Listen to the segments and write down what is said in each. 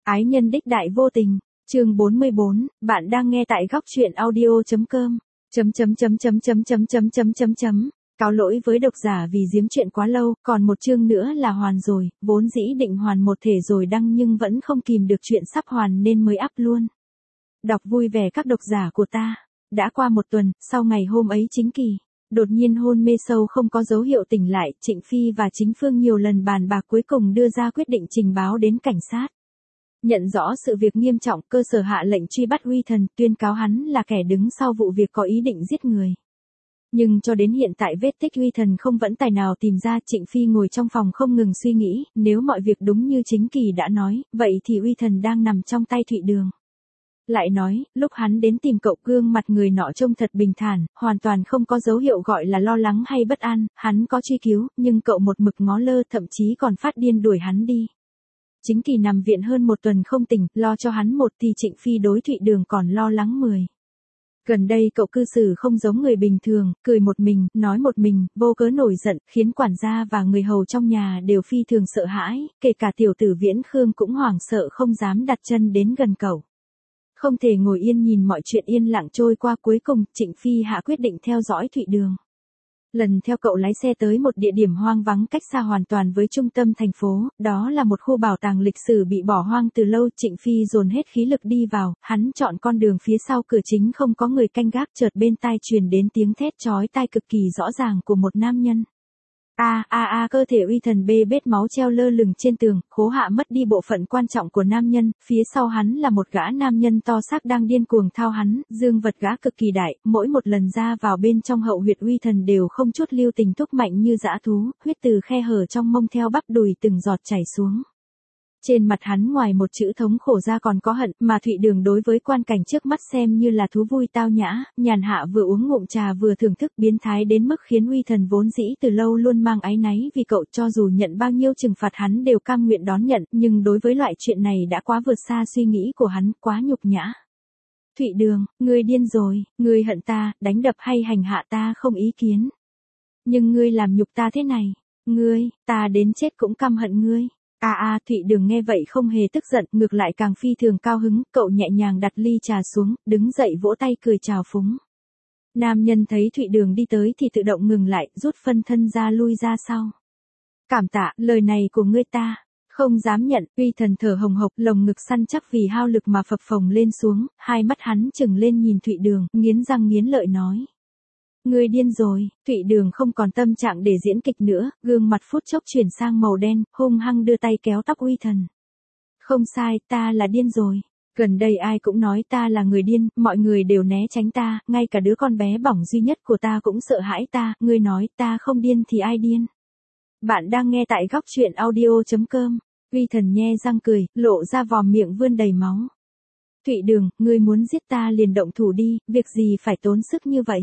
Ái nhân đích đại vô tình, chương 44, bạn đang nghe tại góc truyện audio.com. Cáo lỗi với độc giả vì giếm chuyện quá lâu, còn một chương nữa là hoàn rồi, vốn dĩ định hoàn một thể rồi đăng nhưng vẫn không kìm được chuyện sắp hoàn nên mới up luôn. Đọc vui vẻ các độc giả của ta. Đã qua một tuần, sau ngày hôm ấy chính kỳ, đột nhiên hôn mê sâu không có dấu hiệu tỉnh lại, Trịnh Phi và Chính Phương nhiều lần bàn bạc cuối cùng đưa ra quyết định trình báo đến cảnh sát. Nhận rõ sự việc nghiêm trọng, cơ sở hạ lệnh truy bắt Uy Thần, tuyên cáo hắn là kẻ đứng sau vụ việc có ý định giết người. Nhưng cho đến hiện tại vết tích Uy Thần không vẫn tài nào tìm ra. Trịnh Phi ngồi trong phòng không ngừng suy nghĩ, nếu mọi việc đúng như chính kỳ đã nói, vậy thì Uy Thần đang nằm trong tay Thụy Đường. Lại nói, lúc hắn đến tìm cậu gương mặt người nọ trông thật bình thản, hoàn toàn không có dấu hiệu gọi là lo lắng hay bất an, hắn có truy cứu, nhưng cậu một mực ngó lơ thậm chí còn phát điên đuổi hắn đi. Chính kỳ nằm viện hơn một tuần không tỉnh, lo cho hắn một thì Trịnh Phi đối Thụy Đường còn lo lắng 10. Gần đây cậu cư xử không giống người bình thường, cười một mình, nói một mình, vô cớ nổi giận, khiến quản gia và người hầu trong nhà đều phi thường sợ hãi, kể cả tiểu tử Viễn Khương cũng hoảng sợ không dám đặt chân đến gần cậu. Không thể ngồi yên nhìn mọi chuyện yên lặng trôi qua, cuối cùng Trịnh Phi hạ quyết định theo dõi Thụy Đường. Lần theo cậu lái xe tới một địa điểm hoang vắng cách xa hoàn toàn với trung tâm thành phố, đó là một khu bảo tàng lịch sử bị bỏ hoang từ lâu. Trịnh Phi dồn hết khí lực đi vào, hắn chọn con đường phía sau cửa chính không có người canh gác, chợt bên tai truyền đến tiếng thét chói tai cực kỳ rõ ràng của một nam nhân. Cơ thể Uy Thần bê bết máu treo lơ lửng trên tường, khố hạ mất đi bộ phận quan trọng của nam nhân, phía sau hắn là một gã nam nhân to xác đang điên cuồng thao hắn, dương vật gã cực kỳ đại, mỗi một lần ra vào bên trong hậu huyệt Uy Thần đều không chút lưu tình thúc mạnh như dã thú, huyết từ khe hở trong mông theo bắp đùi từng giọt chảy xuống. Trên mặt hắn ngoài một chữ thống khổ ra còn có hận, mà Thụy Đường đối với quan cảnh trước mắt xem như là thú vui tao nhã, nhàn hạ vừa uống ngụm trà vừa thưởng thức, biến thái đến mức khiến Uy Thần vốn dĩ từ lâu luôn mang áy náy vì cậu, cho dù nhận bao nhiêu trừng phạt hắn đều cam nguyện đón nhận, nhưng đối với loại chuyện này đã quá vượt xa suy nghĩ của hắn, quá nhục nhã. Thụy Đường, ngươi điên rồi, ngươi hận ta, đánh đập hay hành hạ ta không ý kiến. Nhưng ngươi làm nhục ta thế này, ta đến chết cũng căm hận ngươi. Thụy Đường nghe vậy không hề tức giận, ngược lại càng phi thường cao hứng, cậu nhẹ nhàng đặt ly trà xuống, đứng dậy vỗ tay cười chào phúng. Nam nhân thấy Thụy Đường đi tới thì tự động ngừng lại, rút phân thân ra lui ra sau. Cảm tạ, lời này của ngươi ta không dám nhận. Uy Thần thở hồng hộc, lồng ngực săn chắc vì hao lực mà phập phồng lên xuống, hai mắt hắn trừng lên nhìn Thụy Đường, nghiến răng nghiến lợi nói. Ngươi điên rồi. Thụy Đường không còn tâm trạng để diễn kịch nữa, gương mặt phút chốc chuyển sang màu đen, hung hăng đưa tay kéo tóc Uy Thần. Không sai, ta là điên rồi. Gần đây ai cũng nói ta là người điên, mọi người đều né tránh ta, ngay cả đứa con bé bỏng duy nhất của ta cũng sợ hãi ta, ngươi nói ta không điên thì ai điên. Bạn đang nghe tại góc truyện audio.com. Uy Thần nhe răng cười, lộ ra vòm miệng vươn đầy máu. Thụy Đường, ngươi muốn giết ta liền động thủ đi, việc gì phải tốn sức như vậy.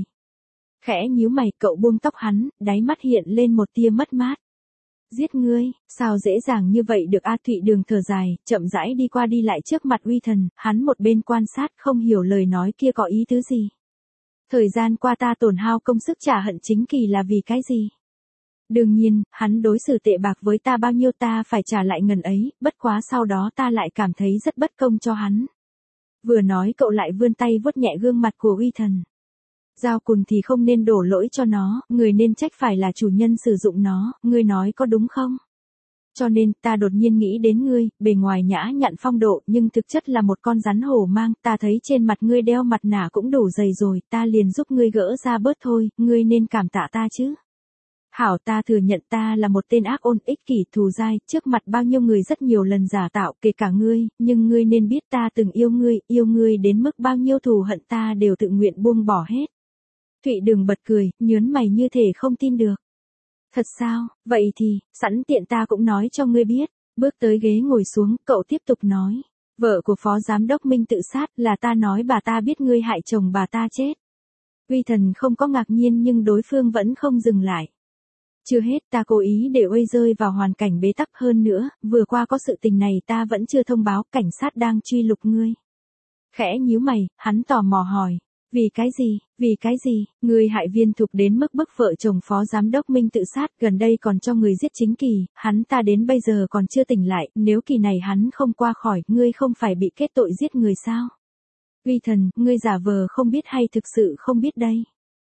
Khẽ nhíu mày, cậu buông tóc hắn, đáy mắt hiện lên một tia mất mát. Giết ngươi, sao dễ dàng như vậy được Thụy Đường thở dài, chậm rãi đi qua đi lại trước mặt Uy Thần, hắn một bên quan sát không hiểu lời nói kia có ý tứ gì. Thời gian qua ta tổn hao công sức trả hận chính kỳ là vì cái gì? Đương nhiên, hắn đối xử tệ bạc với ta bao nhiêu ta phải trả lại ngần ấy, bất quá sau đó ta lại cảm thấy rất bất công cho hắn. Vừa nói cậu lại vươn tay vuốt nhẹ gương mặt của Uy Thần. Dao cùn thì không nên đổ lỗi cho nó, người nên trách phải là chủ nhân sử dụng nó, ngươi nói có đúng không? Cho nên, ta đột nhiên nghĩ đến ngươi, bề ngoài nhã nhặn phong độ nhưng thực chất là một con rắn hổ mang, ta thấy trên mặt ngươi đeo mặt nạ cũng đủ dày rồi, ta liền giúp ngươi gỡ ra bớt thôi, ngươi nên cảm tạ ta chứ. Hảo, ta thừa nhận ta là một tên ác ôn ích kỷ thù dai, trước mặt bao nhiêu người rất nhiều lần giả tạo, kể cả ngươi, nhưng ngươi nên biết ta từng yêu ngươi đến mức bao nhiêu thù hận ta đều tự nguyện buông bỏ hết. Thụy Đường bật cười, nhớn mày như thể không tin được. Thật sao, vậy thì, sẵn tiện ta cũng nói cho ngươi biết. Bước tới ghế ngồi xuống, cậu tiếp tục nói. Vợ của phó giám đốc Minh tự sát, là ta nói bà ta biết ngươi hại chồng bà ta chết. Uy Thần không có ngạc nhiên nhưng đối phương vẫn không dừng lại. Chưa hết, ta cố ý để Uy rơi vào hoàn cảnh bế tắc hơn nữa, vừa qua có sự tình này ta vẫn chưa thông báo, cảnh sát đang truy lùng ngươi. Khẽ nhíu mày, hắn tò mò hỏi. Vì cái gì, vì cái gì, người hại Viên Thục đến mức bức vợ chồng phó giám đốc Minh tự sát, gần đây còn cho người giết chính Kỳ, hắn ta đến bây giờ còn chưa tỉnh lại, nếu kỳ này hắn không qua khỏi, ngươi không phải bị kết tội giết người sao? Uy Thần, ngươi giả vờ không biết hay thực sự không biết đây?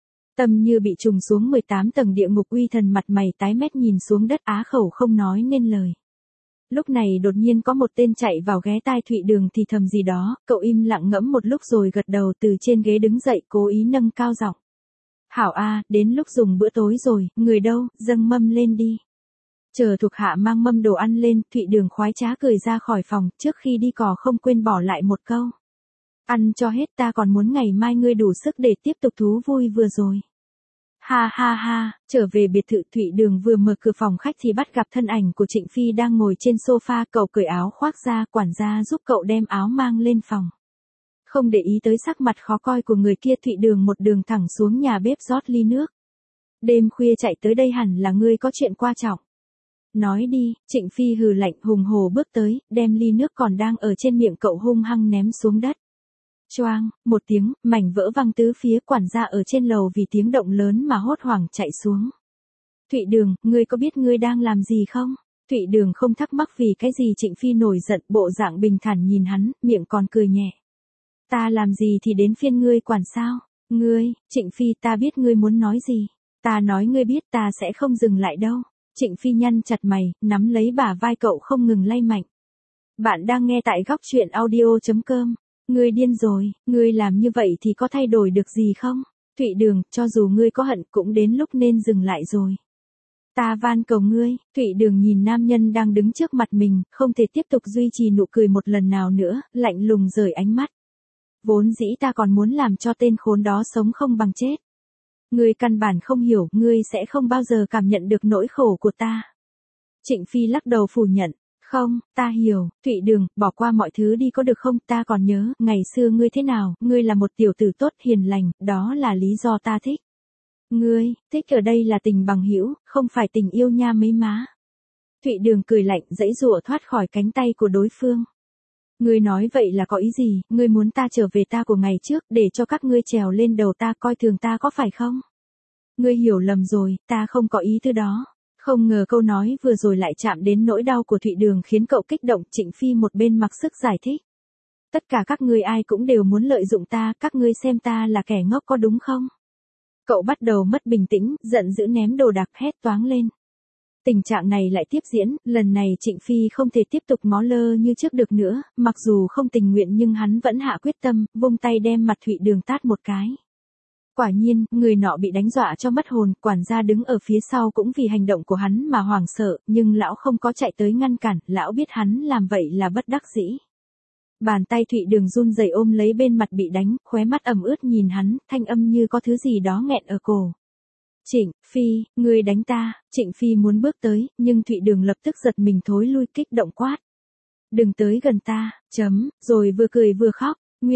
Tâm như bị trùng xuống 18 tầng địa ngục. Uy Thần mặt mày tái mét nhìn xuống đất, á khẩu không nói nên lời. Lúc này đột nhiên có một tên chạy vào ghé tai Thụy Đường thì thầm gì đó, cậu im lặng ngẫm một lúc rồi gật đầu, từ trên ghế đứng dậy cố ý nâng cao giọng. Hảo a, đến lúc dùng bữa tối rồi, người đâu, dâng mâm lên đi. Chờ thuộc hạ mang mâm đồ ăn lên, Thụy Đường khoái trá cười ra khỏi phòng, trước khi đi cò không quên bỏ lại một câu. Ăn cho hết, ta còn muốn ngày mai ngươi đủ sức để tiếp tục thú vui vừa rồi. Ha ha ha, trở về biệt thự. Thụy Đường vừa mở cửa phòng khách thì bắt gặp thân ảnh của Trịnh Phi đang ngồi trên sofa, cậu cởi áo khoác ra, quản gia giúp cậu đem áo mang lên phòng. Không để ý tới sắc mặt khó coi của người kia, Thụy Đường một đường thẳng xuống nhà bếp rót ly nước. Đêm khuya chạy tới đây hẳn là ngươi có chuyện quan trọng. Nói đi. Trịnh Phi hừ lạnh hùng hổ bước tới, đem ly nước còn đang ở trên miệng cậu hung hăng ném xuống đất. Choang, một tiếng, mảnh vỡ văng tứ phía. Quản gia ở trên lầu vì tiếng động lớn mà hốt hoảng chạy xuống. Thụy Đường, ngươi có biết ngươi đang làm gì không? Thụy Đường không thắc mắc vì cái gì Trịnh Phi nổi giận, bộ dạng bình thản nhìn hắn, miệng còn cười nhẹ. Ta làm gì thì đến phiên ngươi quản sao? Ngươi, Trịnh Phi, ta biết ngươi muốn nói gì. Ta nói ngươi biết ta sẽ không dừng lại đâu. Trịnh Phi nhăn chặt mày, nắm lấy bả vai cậu không ngừng lay mạnh. Bạn đang nghe tại góc truyện audio.com. Ngươi điên rồi, ngươi làm như vậy thì có thay đổi được gì không? Thụy Đường, cho dù ngươi có hận cũng đến lúc nên dừng lại rồi. Ta van cầu ngươi. Thụy Đường nhìn nam nhân đang đứng trước mặt mình, không thể tiếp tục duy trì nụ cười một lần nào nữa, lạnh lùng rời ánh mắt. Vốn dĩ ta còn muốn làm cho tên khốn đó sống không bằng chết. Ngươi căn bản không hiểu, ngươi sẽ không bao giờ cảm nhận được nỗi khổ của ta. Trịnh Phi lắc đầu phủ nhận. Không, ta hiểu. Thụy Đường, bỏ qua mọi thứ đi có được không? Ta còn nhớ, ngày xưa ngươi thế nào, ngươi là một tiểu tử tốt hiền lành, đó là lý do ta thích. Ngươi, thích ở đây là tình bằng hữu, không phải tình yêu nha mấy má. Thụy Đường cười lạnh, giãy giụa thoát khỏi cánh tay của đối phương. Ngươi nói vậy là có ý gì? Ngươi muốn ta trở về ta của ngày trước, để cho các ngươi trèo lên đầu ta, coi thường ta có phải không? Ngươi hiểu lầm rồi, ta không có ý thứ đó. Không ngờ câu nói vừa rồi lại chạm đến nỗi đau của Thụy Đường khiến cậu kích động. Trịnh Phi một bên mặc sức giải thích. Tất cả các ngươi ai cũng đều muốn lợi dụng ta, các ngươi xem ta là kẻ ngốc có đúng không? Cậu bắt đầu mất bình tĩnh, giận dữ ném đồ đạc hét toáng lên. Tình trạng này lại tiếp diễn, lần này Trịnh Phi không thể tiếp tục ngó lơ như trước được nữa, mặc dù không tình nguyện nhưng hắn vẫn hạ quyết tâm, vung tay đem mặt Thụy Đường tát một cái. Quả nhiên, người nọ bị đánh dọa cho mất hồn, quản gia đứng ở phía sau cũng vì hành động của hắn mà hoảng sợ, nhưng lão không có chạy tới ngăn cản, lão biết hắn làm vậy là bất đắc dĩ. Bàn tay Thụy Đường run rẩy ôm lấy bên mặt bị đánh, khóe mắt ẩm ướt nhìn hắn, thanh âm như có thứ gì đó nghẹn ở cổ. Trịnh Phi, ngươi đánh ta. Trịnh Phi muốn bước tới, nhưng Thụy Đường lập tức giật mình thối lui, kích động quát. Đừng tới gần ta, rồi vừa cười vừa khóc.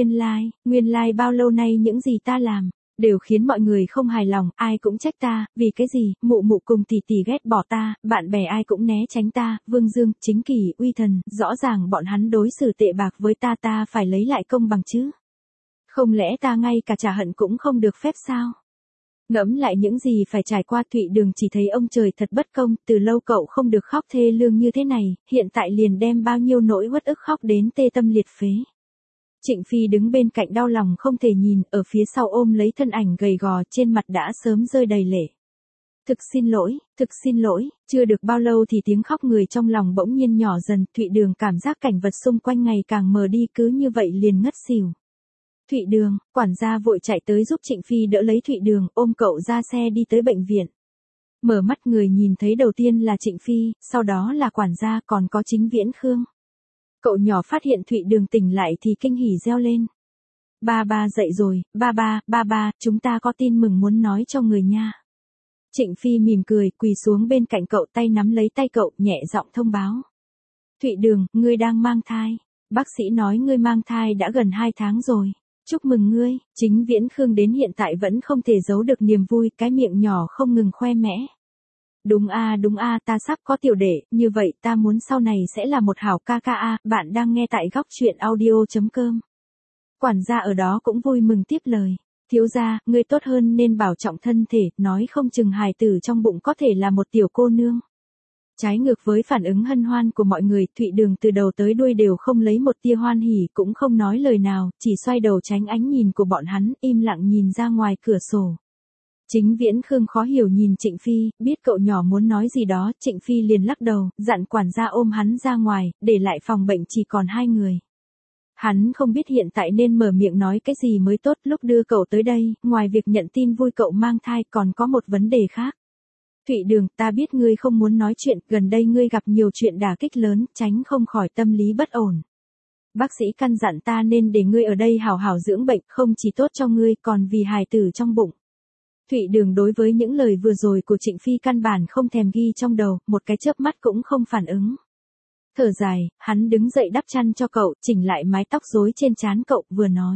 Nguyên lai bao lâu nay những gì ta làm đều khiến mọi người không hài lòng, ai cũng trách ta, vì cái gì, mụ mụ cùng tỷ tỷ ghét bỏ ta, bạn bè ai cũng né tránh ta, Vương Dương, Chính Kỳ, Uy Thần, rõ ràng bọn hắn đối xử tệ bạc với ta, ta phải lấy lại công bằng chứ. Không lẽ ta ngay cả trả hận cũng không được phép sao? Ngẫm lại những gì phải trải qua, Thụy Đường chỉ thấy ông trời thật bất công, từ lâu cậu không được khóc thê lương như thế này, hiện tại liền đem bao nhiêu nỗi uất ức khóc đến tê tâm liệt phế. Trịnh Phi đứng bên cạnh đau lòng không thể nhìn, ở phía sau ôm lấy thân ảnh gầy gò trên mặt đã sớm rơi đầy lệ. Thực xin lỗi, chưa được bao lâu thì tiếng khóc người trong lòng bỗng nhiên nhỏ dần, Thụy Đường cảm giác cảnh vật xung quanh ngày càng mờ đi, cứ như vậy liền ngất xỉu. Thụy Đường, quản gia vội chạy tới giúp Trịnh Phi đỡ lấy Thụy Đường, ôm cậu ra xe đi tới bệnh viện. Mở mắt người nhìn thấy đầu tiên là Trịnh Phi, sau đó là quản gia, còn có chính Viễn Khương. Cậu nhỏ phát hiện Thụy Đường tỉnh lại thì kinh hỉ reo lên. Ba ba dậy rồi, ba ba, chúng ta có tin mừng muốn nói cho người nha. Trịnh Phi mỉm cười, quỳ xuống bên cạnh cậu, tay nắm lấy tay cậu, nhẹ giọng thông báo. Thụy Đường, ngươi đang mang thai. Bác sĩ nói ngươi mang thai đã gần 2 tháng rồi. Chúc mừng ngươi. Chính Viễn Khương đến hiện tại vẫn không thể giấu được niềm vui, cái miệng nhỏ không ngừng khoe mẽ. Đúng a, ta sắp có tiểu đệ, như vậy ta muốn sau này sẽ là một hảo ca ca a. Bạn đang nghe tại góc truyện audio.com. Quản gia ở đó cũng vui mừng tiếp lời. Thiếu gia, ngươi tốt hơn nên bảo trọng thân thể, nói không chừng hài tử trong bụng có thể là một tiểu cô nương. Trái ngược với phản ứng hân hoan của mọi người, Thụy Đường từ đầu tới đuôi đều không lấy một tia hoan hỉ, cũng không nói lời nào, chỉ xoay đầu tránh ánh nhìn của bọn hắn, im lặng nhìn ra ngoài cửa sổ. Chính Viễn Khương khó hiểu nhìn Trịnh Phi, biết cậu nhỏ muốn nói gì đó, Trịnh Phi liền lắc đầu, dặn quản gia ôm hắn ra ngoài, để lại phòng bệnh chỉ còn 2 người. Hắn không biết hiện tại nên mở miệng nói cái gì mới tốt, lúc đưa cậu tới đây, ngoài việc nhận tin vui cậu mang thai còn có một vấn đề khác. Thụy Đường, ta biết ngươi không muốn nói chuyện, gần đây ngươi gặp nhiều chuyện đả kích lớn, tránh không khỏi tâm lý bất ổn. Bác sĩ căn dặn ta nên để ngươi ở đây hảo hảo dưỡng bệnh, không chỉ tốt cho ngươi còn vì hài tử trong bụng. Thụy Đường đối với những lời vừa rồi của Trịnh Phi căn bản không thèm ghi trong đầu, một cái chớp mắt cũng không phản ứng. Thở dài, hắn đứng dậy đắp chăn cho cậu, chỉnh lại mái tóc rối trên trán cậu, vừa nói.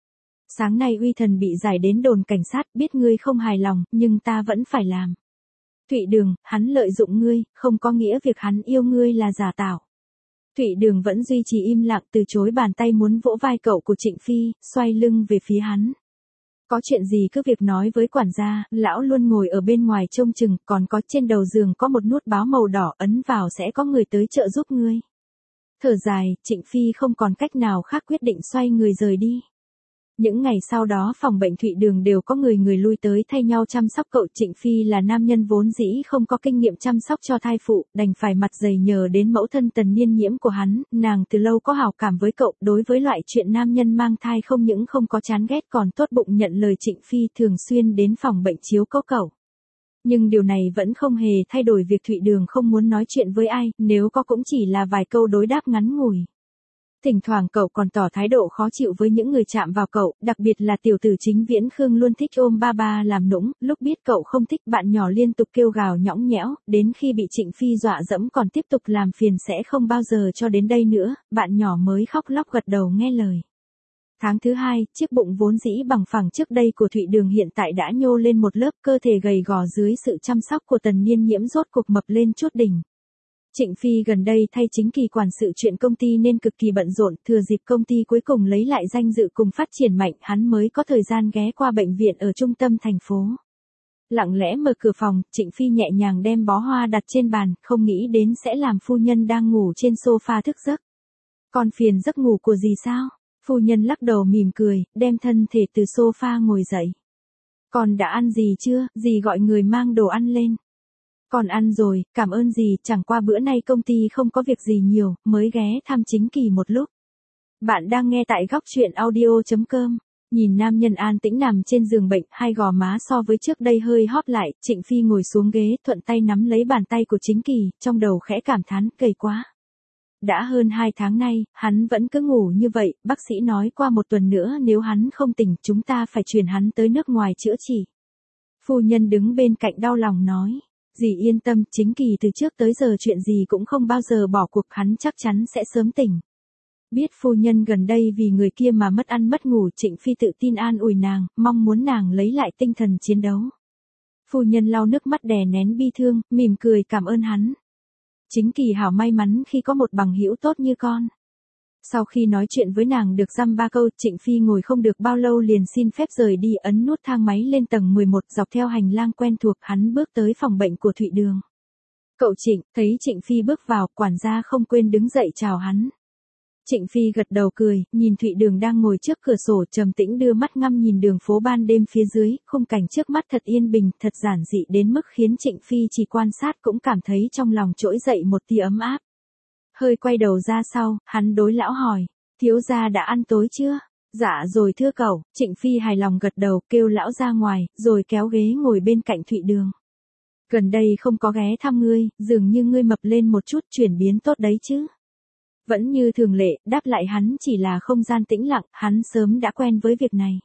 Sáng nay Uy Thần bị giải đến đồn cảnh sát, biết ngươi không hài lòng, nhưng ta vẫn phải làm. Thụy Đường, hắn lợi dụng ngươi, không có nghĩa việc hắn yêu ngươi là giả tạo. Thụy Đường vẫn duy trì im lặng, từ chối bàn tay muốn vỗ vai cậu của Trịnh Phi, xoay lưng về phía hắn. Có chuyện gì cứ việc nói với quản gia, lão luôn ngồi ở bên ngoài trông chừng, còn có trên đầu giường có một nút báo màu đỏ, ấn vào sẽ có người tới trợ giúp ngươi. Thở dài, Trịnh Phi không còn cách nào khác quyết định xoay người rời đi. Những ngày sau đó phòng bệnh Thụy Đường đều có người lui tới thay nhau chăm sóc cậu. Trịnh Phi là nam nhân vốn dĩ không có kinh nghiệm chăm sóc cho thai phụ, đành phải mặt dày nhờ đến mẫu thân Tần Niên Nhiễm của hắn, nàng từ lâu có hảo cảm với cậu, đối với loại chuyện nam nhân mang thai không những không có chán ghét còn tốt bụng nhận lời Trịnh Phi thường xuyên đến phòng bệnh chiếu cố cậu. Nhưng điều này vẫn không hề thay đổi việc Thụy Đường không muốn nói chuyện với ai, nếu có cũng chỉ là vài câu đối đáp ngắn ngủi. Thỉnh thoảng cậu còn tỏ thái độ khó chịu với những người chạm vào cậu, đặc biệt là tiểu tử Chính Viễn Khương luôn thích ôm ba ba làm nũng, lúc biết cậu không thích bạn nhỏ liên tục kêu gào nhõng nhẽo, đến khi bị Trịnh Phi dọa dẫm còn tiếp tục làm phiền sẽ không bao giờ cho đến đây nữa, bạn nhỏ mới khóc lóc gật đầu nghe lời. Tháng thứ 2, chiếc bụng vốn dĩ bằng phẳng trước đây của Thụy Đường hiện tại đã nhô lên một lớp, cơ thể gầy gò dưới sự chăm sóc của Tần Niên Nhiễm rốt cuộc mập lên chút đỉnh. Trịnh Phi gần đây thay Chính Kỳ quản sự chuyện công ty nên cực kỳ bận rộn, thừa dịp công ty cuối cùng lấy lại danh dự cùng phát triển mạnh, hắn mới có thời gian ghé qua bệnh viện ở trung tâm thành phố. Lặng lẽ mở cửa phòng, Trịnh Phi nhẹ nhàng đem bó hoa đặt trên bàn, không nghĩ đến sẽ làm phu nhân đang ngủ trên sofa thức giấc. Còn phiền giấc ngủ của dì sao? Phu nhân lắc đầu mỉm cười, đem thân thể từ sofa ngồi dậy. Con đã ăn gì chưa? Dì gọi người mang đồ ăn lên. Con ăn rồi, cảm ơn dì, chẳng qua bữa nay công ty không có việc gì nhiều, mới ghé thăm Chính Kỳ một lúc. Bạn đang nghe tại góc truyện audio.com. Nhìn nam nhân an tĩnh nằm trên giường bệnh, hai gò má so với trước đây hơi hóp lại, Trịnh Phi ngồi xuống ghế, thuận tay nắm lấy bàn tay của Chính Kỳ, trong đầu khẽ cảm thán, cầy quá. Đã hơn 2 tháng nay, hắn vẫn cứ ngủ như vậy, bác sĩ nói qua 1 tuần nữa nếu hắn không tỉnh chúng ta phải chuyển hắn tới nước ngoài chữa trị. Phu nhân đứng bên cạnh đau lòng nói. Dì yên tâm, Chính Kỳ từ trước tới giờ chuyện gì cũng không bao giờ bỏ cuộc, hắn chắc chắn sẽ sớm tỉnh. Biết phu nhân gần đây vì người kia mà mất ăn mất ngủ, Trịnh Phi tự tin an ủi nàng, mong muốn nàng lấy lại tinh thần chiến đấu. Phu nhân lau nước mắt đè nén bi thương, mỉm cười cảm ơn hắn. Chính Kỳ hảo may mắn khi có một bằng hữu tốt như con. Sau khi nói chuyện với nàng được dăm ba câu, Trịnh Phi ngồi không được bao lâu liền xin phép rời đi, ấn nút thang máy lên tầng 11, dọc theo hành lang quen thuộc hắn bước tới phòng bệnh của Thụy Đường. Cậu Trịnh, thấy Trịnh Phi bước vào, quản gia không quên đứng dậy chào hắn. Trịnh Phi gật đầu cười, nhìn Thụy Đường đang ngồi trước cửa sổ trầm tĩnh đưa mắt ngắm nhìn đường phố ban đêm phía dưới, khung cảnh trước mắt thật yên bình, thật giản dị đến mức khiến Trịnh Phi chỉ quan sát cũng cảm thấy trong lòng trỗi dậy một tia ấm áp. Hơi quay đầu ra sau, hắn đối lão hỏi, thiếu gia đã ăn tối chưa? Dạ rồi thưa cậu, Trịnh Phi hài lòng gật đầu, kêu lão ra ngoài, rồi kéo ghế ngồi bên cạnh Thụy Đường. Gần đây không có ghé thăm ngươi, dường như ngươi mập lên một chút, chuyển biến tốt đấy chứ? Vẫn như thường lệ, đáp lại hắn chỉ là không gian tĩnh lặng, hắn sớm đã quen với việc này.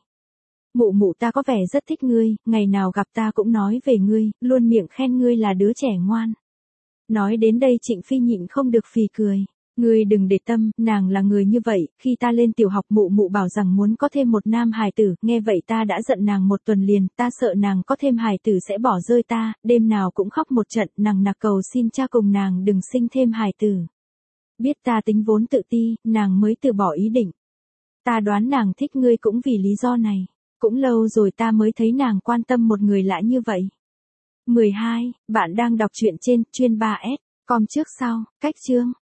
Mụ mụ ta có vẻ rất thích ngươi, ngày nào gặp ta cũng nói về ngươi, luôn miệng khen ngươi là đứa trẻ ngoan. Nói đến đây Trịnh Phi nhịn không được phì cười. Ngươi đừng để tâm, nàng là người như vậy, khi ta lên tiểu học mụ mụ bảo rằng muốn có thêm một nam hài tử, nghe vậy ta đã giận nàng 1 tuần liền, ta sợ nàng có thêm hài tử sẽ bỏ rơi ta, đêm nào cũng khóc một trận, nằng nặc cầu xin cha cùng nàng đừng sinh thêm hài tử. Biết ta tính vốn tự ti, nàng mới từ bỏ ý định. Ta đoán nàng thích ngươi cũng vì lý do này. Cũng lâu rồi ta mới thấy nàng quan tâm một người lạ như vậy. 12. Bạn đang đọc truyện trên chuyên 3S. Com trước sau, cách chương.